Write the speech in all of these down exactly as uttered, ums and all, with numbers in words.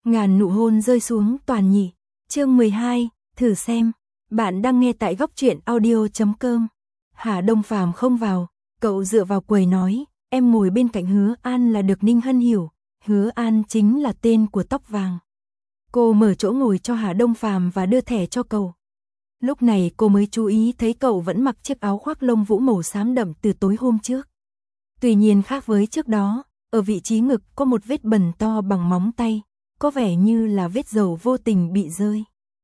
Ngàn nụ hôn rơi xuống toàn nhị. Chương mười hai, thử xem. Bạn đang nghe tại góc truyện audio chấm com. Hà Đông Phàm không vào, cậu dựa vào quầy nói, em ngồi bên cạnh Hứa An là được. Ninh Hân hiểu, Hứa An chính là tên của tóc vàng. Cô mở chỗ ngồi cho Hà Đông Phàm và đưa thẻ cho cậu. Lúc này cô mới chú ý thấy cậu vẫn mặc chiếc áo khoác lông vũ màu xám đậm từ tối hôm trước. Tuy nhiên khác với trước đó, ở vị trí ngực có một vết bẩn to bằng móng tay, có vẻ như là vết dầu vô tình bị rơi.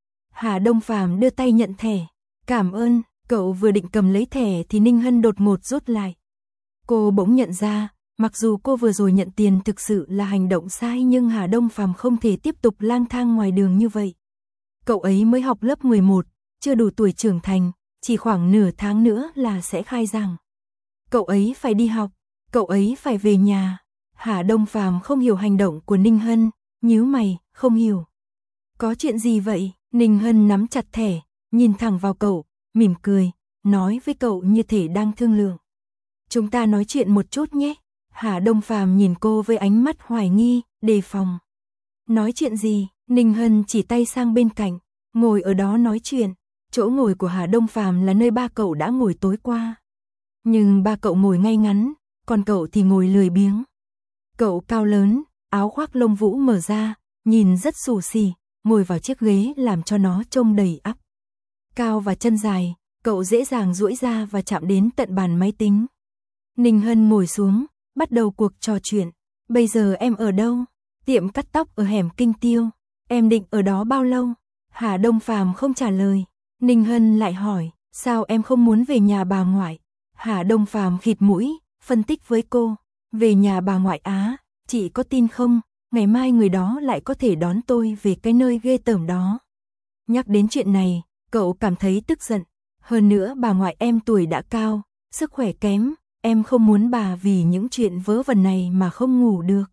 Hà Đông Phàm đưa tay nhận thẻ. Cảm ơn, cậu vừa định cầm lấy thẻ thì Ninh Hân đột ngột rút lại. Cô bỗng nhận ra, mặc dù cô vừa rồi nhận tiền thực sự là hành động sai nhưng Hà Đông Phàm không thể tiếp tục lang thang ngoài đường như vậy. Cậu ấy mới học lớp mười một, chưa đủ tuổi trưởng thành, chỉ khoảng nửa tháng nữa là sẽ khai giảng. Cậu ấy phải đi học, cậu ấy phải về nhà. Hà Đông Phàm không hiểu hành động của Ninh Hân, nhíu mày, không hiểu. Có chuyện gì vậy? Ninh Hân nắm chặt thẻ, nhìn thẳng vào cậu, mỉm cười, nói với cậu như thể đang thương lượng. Chúng ta nói chuyện một chút nhé. Hà Đông Phàm nhìn cô với ánh mắt hoài nghi, đề phòng. Nói chuyện gì? Ninh Hân chỉ tay sang bên cạnh, ngồi ở đó nói chuyện. Chỗ ngồi của Hà Đông Phàm là nơi ba cậu đã ngồi tối qua. Nhưng ba cậu ngồi ngay ngắn, còn cậu thì ngồi lười biếng. Cậu cao lớn, áo khoác lông vũ mở ra, nhìn rất xù xì, ngồi vào chiếc ghế làm cho nó trông đầy ắp. Cao và chân dài, cậu dễ dàng duỗi ra và chạm đến tận bàn máy tính. Ninh Hân ngồi xuống, bắt đầu cuộc trò chuyện. Bây giờ em ở đâu? Tiệm cắt tóc ở hẻm Kinh Tiêu. Em định ở đó bao lâu? Hà Đông Phàm không trả lời. Ninh Hân lại hỏi, sao em không muốn về nhà bà ngoại? Hà Đông Phàm khịt mũi, phân tích với cô. Về nhà bà ngoại á, chị có tin không? Ngày mai người đó lại có thể đón tôi về cái nơi ghê tởm đó. Nhắc đến chuyện này, cậu cảm thấy tức giận. Hơn nữa bà ngoại em tuổi đã cao, sức khỏe kém, em không muốn bà vì những chuyện vớ vẩn này mà không ngủ được.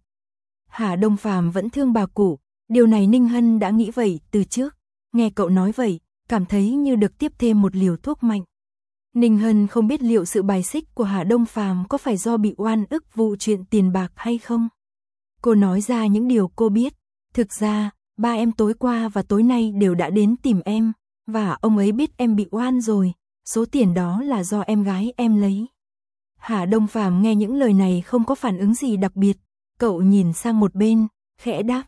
Hà Đông Phàm vẫn thương bà cụ, điều này Ninh Hân đã nghĩ vậy từ trước. Nghe cậu nói vậy, cảm thấy như được tiếp thêm một liều thuốc mạnh. Ninh Hân không biết liệu sự bài xích của Hà Đông Phàm có phải do bị oan ức vụ chuyện tiền bạc hay không. Cô nói ra những điều cô biết. Thực ra, ba em tối qua và tối nay đều đã đến tìm em, và ông ấy biết em bị oan rồi, số tiền đó là do em gái em lấy. Hà Đông Phàm nghe những lời này không có phản ứng gì đặc biệt, cậu nhìn sang một bên, khẽ đáp.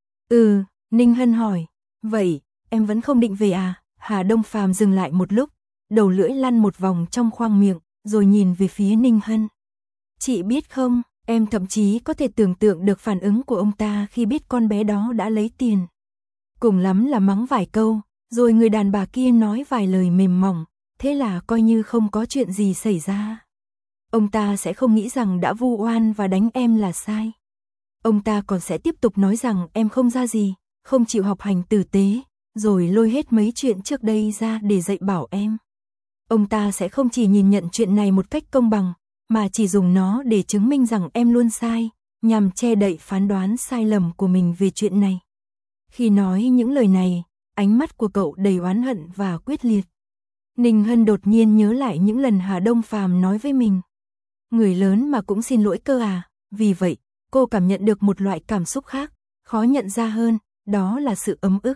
Ừ, Ninh Hân hỏi, vậy, em vẫn không định về à? Hà Đông Phàm dừng lại một lúc, đầu lưỡi lăn một vòng trong khoang miệng, rồi nhìn về phía Ninh Hân. Chị biết không, em thậm chí có thể tưởng tượng được phản ứng của ông ta khi biết con bé đó đã lấy tiền. Cùng lắm là mắng vài câu, rồi người đàn bà kia nói vài lời mềm mỏng, thế là coi như không có chuyện gì xảy ra. Ông ta sẽ không nghĩ rằng đã vu oan và đánh em là sai. Ông ta còn sẽ tiếp tục nói rằng em không ra gì, không chịu học hành tử tế, rồi lôi hết mấy chuyện trước đây ra để dạy bảo em. Ông ta sẽ không chỉ nhìn nhận chuyện này một cách công bằng, mà chỉ dùng nó để chứng minh rằng em luôn sai, nhằm che đậy phán đoán sai lầm của mình về chuyện này. Khi nói những lời này, ánh mắt của cậu đầy oán hận và quyết liệt. Ninh Hân đột nhiên nhớ lại những lần Hà Đông Phàm nói với mình. Người lớn mà cũng xin lỗi cơ à? Vì vậy, cô cảm nhận được một loại cảm xúc khác, khó nhận ra hơn, đó là sự ấm ức.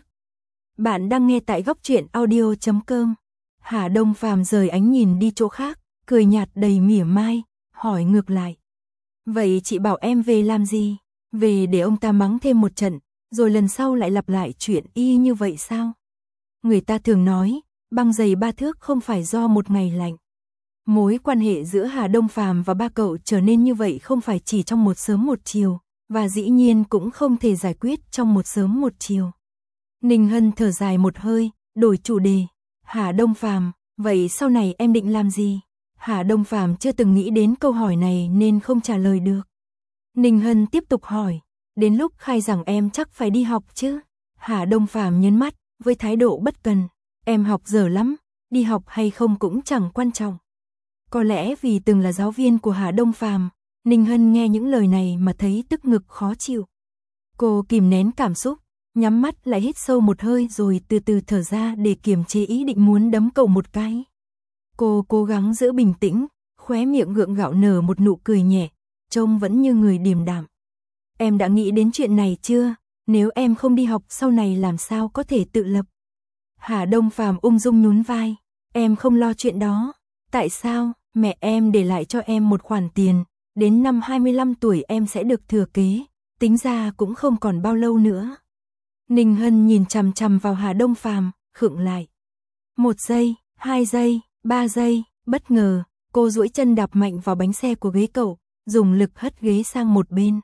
Bạn đang nghe tại góc truyện audio chấm com. Hà Đông Phàm rời ánh nhìn đi chỗ khác, cười nhạt đầy mỉa mai, hỏi ngược lại. Vậy chị bảo em về làm gì? Về để ông ta mắng thêm một trận, rồi lần sau lại lặp lại chuyện y như vậy sao? Người ta thường nói, băng dày ba thước không phải do một ngày lạnh. Mối quan hệ giữa Hà Đông Phàm và ba cậu trở nên như vậy không phải chỉ trong một sớm một chiều, và dĩ nhiên cũng không thể giải quyết trong một sớm một chiều. Ninh Hân thở dài một hơi, đổi chủ đề. Hà Đông Phàm, vậy sau này em định làm gì? Hà Đông Phàm chưa từng nghĩ đến câu hỏi này nên không trả lời được. Ninh Hân tiếp tục hỏi, đến lúc khai giảng em chắc phải đi học chứ? Hà Đông Phàm nhớn mắt, với thái độ bất cần, em học dở lắm, đi học hay không cũng chẳng quan trọng. Có lẽ vì từng là giáo viên của Hà Đông Phàm, Ninh Hân nghe những lời này mà thấy tức ngực khó chịu. Cô kìm nén cảm xúc, nhắm mắt lại hít sâu một hơi rồi từ từ thở ra để kiềm chế ý định muốn đấm cậu một cái. Cô cố gắng giữ bình tĩnh, khóe miệng gượng gạo nở một nụ cười nhẹ, trông vẫn như người điềm đạm. Em đã nghĩ đến chuyện này chưa? nếu em không đi học sau này làm sao có thể tự lập. Hà Đông Phàm ung dung nhún vai, em không lo chuyện đó. Tại sao? Mẹ em để lại cho em một khoản tiền, đến năm hai mươi lăm tuổi em sẽ được thừa kế, tính ra cũng không còn bao lâu nữa. Ninh Hân nhìn chằm chằm vào Hà Đông Phàm, khựng lại. Một giây, hai giây, ba giây, bất ngờ, cô duỗi chân đạp mạnh vào bánh xe của ghế cậu, dùng lực hất ghế sang một bên.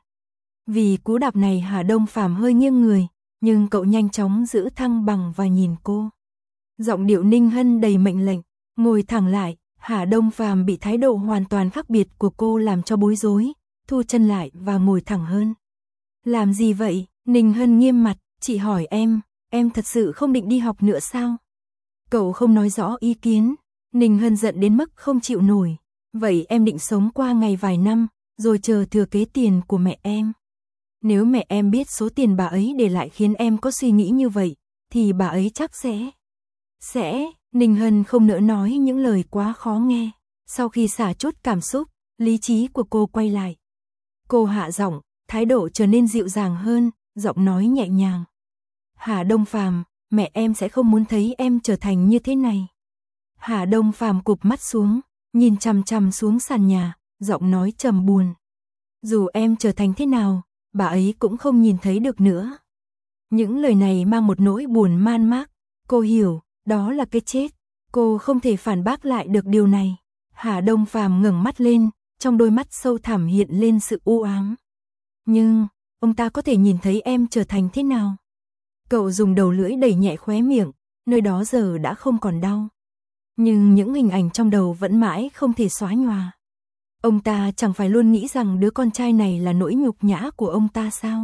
Vì cú đạp này Hà Đông Phàm hơi nghiêng người, nhưng cậu nhanh chóng giữ thăng bằng và nhìn cô. Giọng điệu Ninh Hân đầy mệnh lệnh, ngồi thẳng lại. Hà Đông Phàm bị thái độ hoàn toàn khác biệt của cô làm cho bối rối, thu chân lại và ngồi thẳng hơn. Làm gì vậy? Ninh Hân nghiêm mặt, chị hỏi em, em thật sự không định đi học nữa sao? Cậu không nói rõ ý kiến. Ninh Hân giận đến mức không chịu nổi. Vậy em định sống qua ngày vài năm, rồi chờ thừa kế tiền của mẹ em. Nếu mẹ em biết số tiền bà ấy để lại khiến em có suy nghĩ như vậy, thì bà ấy chắc sẽ... Sẽ... Ninh Hân không nỡ nói những lời quá khó nghe. Sau khi xả chút cảm xúc, lý trí của cô quay lại. Cô hạ giọng, thái độ trở nên dịu dàng hơn, giọng nói nhẹ nhàng. Hà Đông Phàm, mẹ em sẽ không muốn thấy em trở thành như thế này. Hà Đông Phàm cụp mắt xuống, nhìn chằm chằm xuống sàn nhà, giọng nói trầm buồn. Dù em trở thành thế nào, bà ấy cũng không nhìn thấy được nữa. Những lời này mang một nỗi buồn man mác. Cô hiểu, đó là cái chết. Cô không thể phản bác lại được điều này. Hà Đông Phàm ngẩng mắt lên, trong đôi mắt sâu thẳm hiện lên sự u ám. Nhưng, ông ta có thể nhìn thấy em trở thành thế nào? Cậu dùng đầu lưỡi đẩy nhẹ khóe miệng, nơi đó giờ đã không còn đau. Nhưng những hình ảnh trong đầu vẫn mãi không thể xóa nhòa. Ông ta chẳng phải luôn nghĩ rằng đứa con trai này là nỗi nhục nhã của ông ta sao?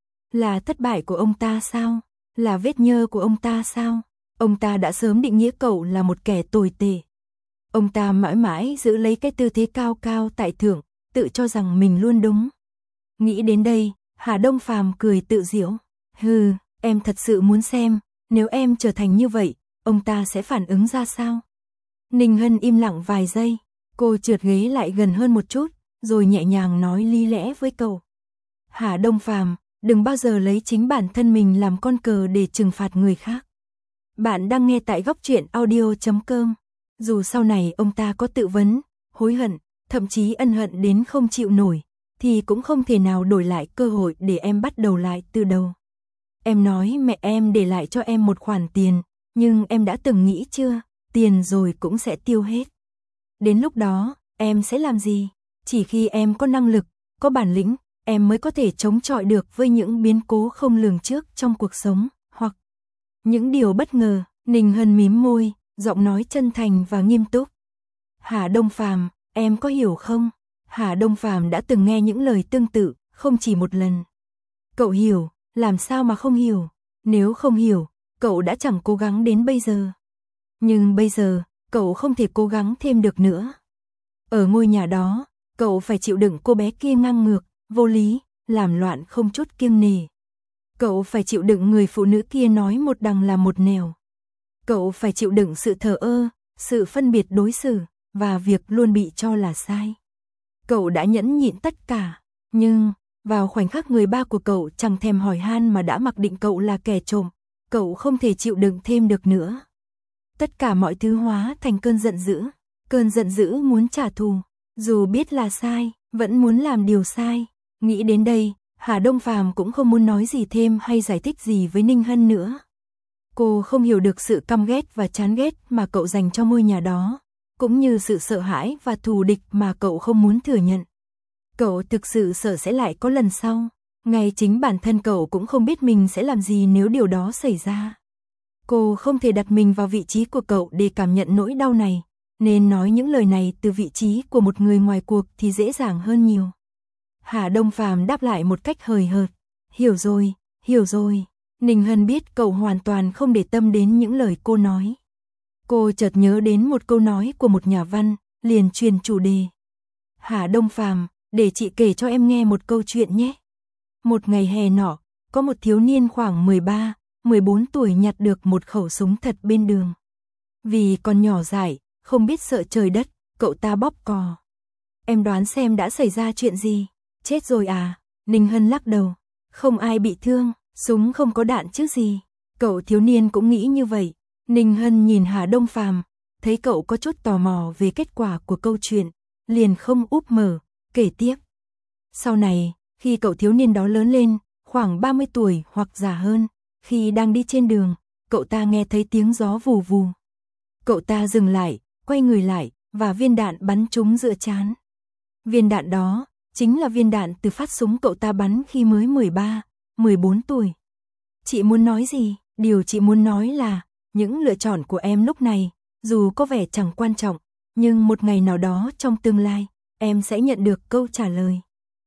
Là thất bại của ông ta sao? Là vết nhơ của ông ta sao? Ông ta đã sớm định nghĩa cậu là một kẻ tồi tệ. Ông ta mãi mãi giữ lấy cái tư thế cao cao tại thượng, tự cho rằng mình luôn đúng. Nghĩ đến đây, Hà Đông Phàm cười tự giễu. Hừ, em thật sự muốn xem, nếu em trở thành như vậy, ông ta sẽ phản ứng ra sao? Ninh Hân im lặng vài giây, cô trượt ghế lại gần hơn một chút, rồi nhẹ nhàng nói lý lẽ với cậu. Hà Đông Phàm, đừng bao giờ lấy chính bản thân mình làm con cờ để trừng phạt người khác. Bạn đang nghe tại góc truyện audio chấm com. Dù sau này ông ta có tự vấn, hối hận, thậm chí ân hận đến không chịu nổi, thì cũng không thể nào đổi lại cơ hội để em bắt đầu lại từ đầu. Em nói mẹ em để lại cho em một khoản tiền, nhưng em đã từng nghĩ chưa, tiền rồi cũng sẽ tiêu hết. Đến lúc đó, em sẽ làm gì? Chỉ khi em có năng lực, có bản lĩnh, em mới có thể chống chọi được với những biến cố không lường trước trong cuộc sống, hoặc những điều bất ngờ. Ninh Hân mím môi, giọng nói chân thành và nghiêm túc. Hà Đông Phàm, em có hiểu không? Hà Đông Phàm đã từng nghe những lời tương tự, không chỉ một lần. Cậu hiểu, làm sao mà không hiểu? Nếu không hiểu, cậu đã chẳng cố gắng đến bây giờ. Nhưng bây giờ, cậu không thể cố gắng thêm được nữa. Ở ngôi nhà đó, cậu phải chịu đựng cô bé kia ngang ngược, vô lý, làm loạn không chút kiêng nể. Cậu phải chịu đựng người phụ nữ kia nói một đằng là một nẻo. Cậu phải chịu đựng sự thờ ơ, sự phân biệt đối xử, và việc luôn bị cho là sai. Cậu đã nhẫn nhịn tất cả, nhưng, vào khoảnh khắc người ba của cậu chẳng thèm hỏi han mà đã mặc định cậu là kẻ trộm, cậu không thể chịu đựng thêm được nữa. Tất cả mọi thứ hóa thành cơn giận dữ, cơn giận dữ muốn trả thù, dù biết là sai, vẫn muốn làm điều sai. Nghĩ đến đây, Hà Đông Phàm cũng không muốn nói gì thêm hay giải thích gì với Ninh Hân nữa. Cô không hiểu được sự căm ghét và chán ghét mà cậu dành cho ngôi nhà đó, cũng như sự sợ hãi và thù địch mà cậu không muốn thừa nhận. Cậu thực sự sợ sẽ lại có lần sau, ngay chính bản thân cậu cũng không biết mình sẽ làm gì nếu điều đó xảy ra. Cô không thể đặt mình vào vị trí của cậu để cảm nhận nỗi đau này, nên nói những lời này từ vị trí của một người ngoài cuộc thì dễ dàng hơn nhiều. Hà Đông Phàm đáp lại một cách hời hợt. Hiểu rồi, hiểu rồi. Ninh Hân biết cậu hoàn toàn không để tâm đến những lời cô nói. Cô chợt nhớ đến một câu nói của một nhà văn, liền truyền chủ đề. Hà Đông Phàm, để chị kể cho em nghe một câu chuyện nhé. Một ngày hè nọ, có một thiếu niên khoảng mười ba, mười bốn tuổi nhặt được một khẩu súng thật bên đường. Vì còn nhỏ dại, không biết sợ trời đất, cậu ta bóp cò. Em đoán xem đã xảy ra chuyện gì? Chết rồi à? Ninh Hân lắc đầu. Không ai bị thương, Súng không có đạn chứ gì. Cậu thiếu niên cũng nghĩ như vậy. Ninh Hân nhìn Hà Đông Phàm, thấy cậu có chút tò mò về kết quả của câu chuyện, liền không úp mở, kể tiếp. Sau này, khi cậu thiếu niên đó lớn lên, khoảng ba mươi tuổi hoặc già hơn, khi đang đi trên đường, cậu ta nghe thấy tiếng gió vù vù. Cậu ta dừng lại, quay người lại, và viên đạn bắn trúng giữa trán. Viên đạn đó, chính là viên đạn từ phát súng cậu ta bắn khi mới mười ba, mười bốn tuổi. Chị muốn nói gì? Điều chị muốn nói là, những lựa chọn của em lúc này, dù có vẻ chẳng quan trọng, nhưng một ngày nào đó trong tương lai, em sẽ nhận được câu trả lời.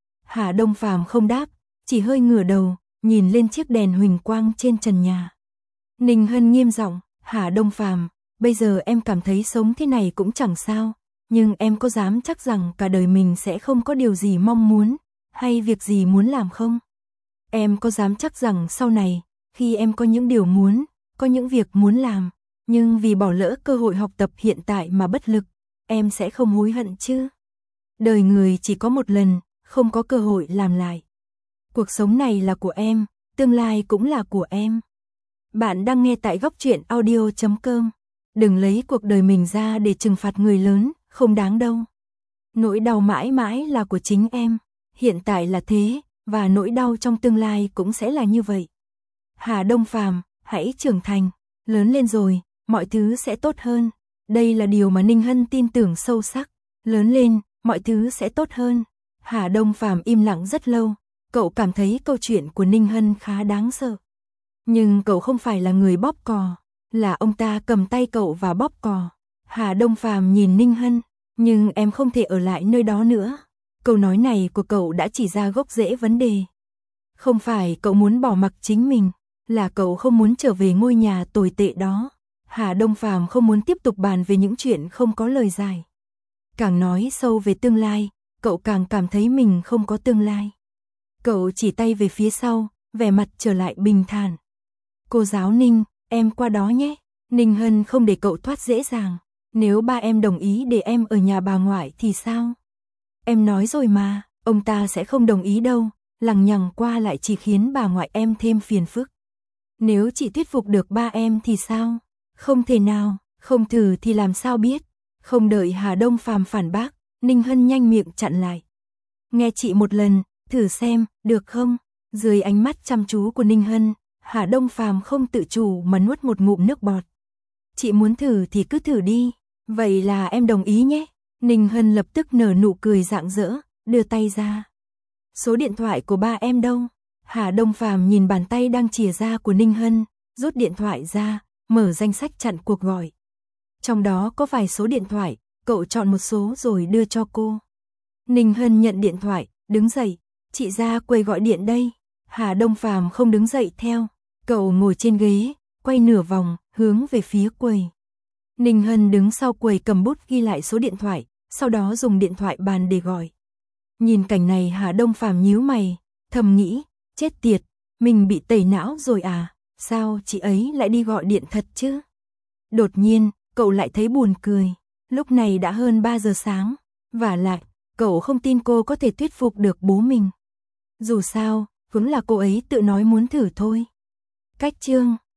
Hà Đông Phàm không đáp, chỉ hơi ngửa đầu, nhìn lên chiếc đèn huỳnh quang trên trần nhà. Ninh Hân nghiêm giọng, Hà Đông Phàm, bây giờ em cảm thấy sống thế này cũng chẳng sao, nhưng em có dám chắc rằng cả đời mình sẽ không có điều gì mong muốn, hay việc gì muốn làm không? Em có dám chắc rằng sau này, khi em có những điều muốn, có những việc muốn làm, nhưng vì bỏ lỡ cơ hội học tập hiện tại mà bất lực, em sẽ không hối hận chứ? Đời người chỉ có một lần, không có cơ hội làm lại. Cuộc sống này là của em, tương lai cũng là của em. Bạn đang nghe tại góc truyện audio chấm com. Đừng lấy cuộc đời mình ra để trừng phạt người lớn, không đáng đâu. Nỗi đau mãi mãi là của chính em, hiện tại là thế, và nỗi đau trong tương lai cũng sẽ là như vậy. Hà Đông Phàm, hãy trưởng thành, lớn lên rồi, mọi thứ sẽ tốt hơn. Đây là điều mà Ninh Hân tin tưởng sâu sắc. Lớn lên, mọi thứ sẽ tốt hơn. Hà Đông Phàm im lặng rất lâu, cậu cảm thấy câu chuyện của Ninh Hân khá đáng sợ. Nhưng cậu không phải là người bóp cò, là ông ta cầm tay cậu và bóp cò. Hà Đông Phàm nhìn Ninh Hân, nhưng em không thể ở lại nơi đó nữa. Câu nói này của cậu đã chỉ ra gốc rễ vấn đề. Không phải cậu muốn bỏ mặc chính mình, là cậu không muốn trở về ngôi nhà tồi tệ đó. Hà Đông Phàm không muốn tiếp tục bàn về những chuyện không có lời giải. Càng nói sâu về tương lai, cậu càng cảm thấy mình không có tương lai. Cậu chỉ tay về phía sau, vẻ mặt trở lại bình thản. Cô giáo Ninh, em qua đó nhé. Ninh Hân không để cậu thoát dễ dàng. Nếu ba em đồng ý để em ở nhà bà ngoại thì sao? Em nói rồi mà, ông ta sẽ không đồng ý đâu. Lằng nhằng qua lại chỉ khiến bà ngoại em thêm phiền phức. Nếu chị thuyết phục được ba em thì sao? Không thể nào, không thử thì làm sao biết. Không đợi Hà Đông Phàm phản bác, Ninh Hân nhanh miệng chặn lại. Nghe chị một lần, thử xem, được không? Dưới ánh mắt chăm chú của Ninh Hân, Hà Đông Phàm không tự chủ mà nuốt một ngụm nước bọt. Chị muốn thử thì cứ thử đi, vậy là em đồng ý nhé. Ninh Hân lập tức nở nụ cười rạng rỡ, đưa tay ra. Số điện thoại của ba em đâu? Hà Đông Phàm nhìn bàn tay đang chìa ra của Ninh Hân, rút điện thoại ra, mở danh sách chặn cuộc gọi. Trong đó có vài số điện thoại, cậu chọn một số rồi đưa cho cô. Ninh Hân nhận điện thoại, đứng dậy, chị ra quầy gọi điện đây. Hà Đông Phàm không đứng dậy theo, cậu ngồi trên ghế, quay nửa vòng, hướng về phía quầy. Ninh Hân đứng sau quầy cầm bút ghi lại số điện thoại, sau đó dùng điện thoại bàn để gọi. Nhìn cảnh này Hà Đông Phàm nhíu mày, thầm nghĩ, chết tiệt, mình bị tẩy não rồi à, sao chị ấy lại đi gọi điện thật chứ? Đột nhiên, cậu lại thấy buồn cười, lúc này đã hơn ba giờ sáng, vả lại, cậu không tin cô có thể thuyết phục được bố mình. Dù sao, cũng là cô ấy tự nói muốn thử thôi. Cách chương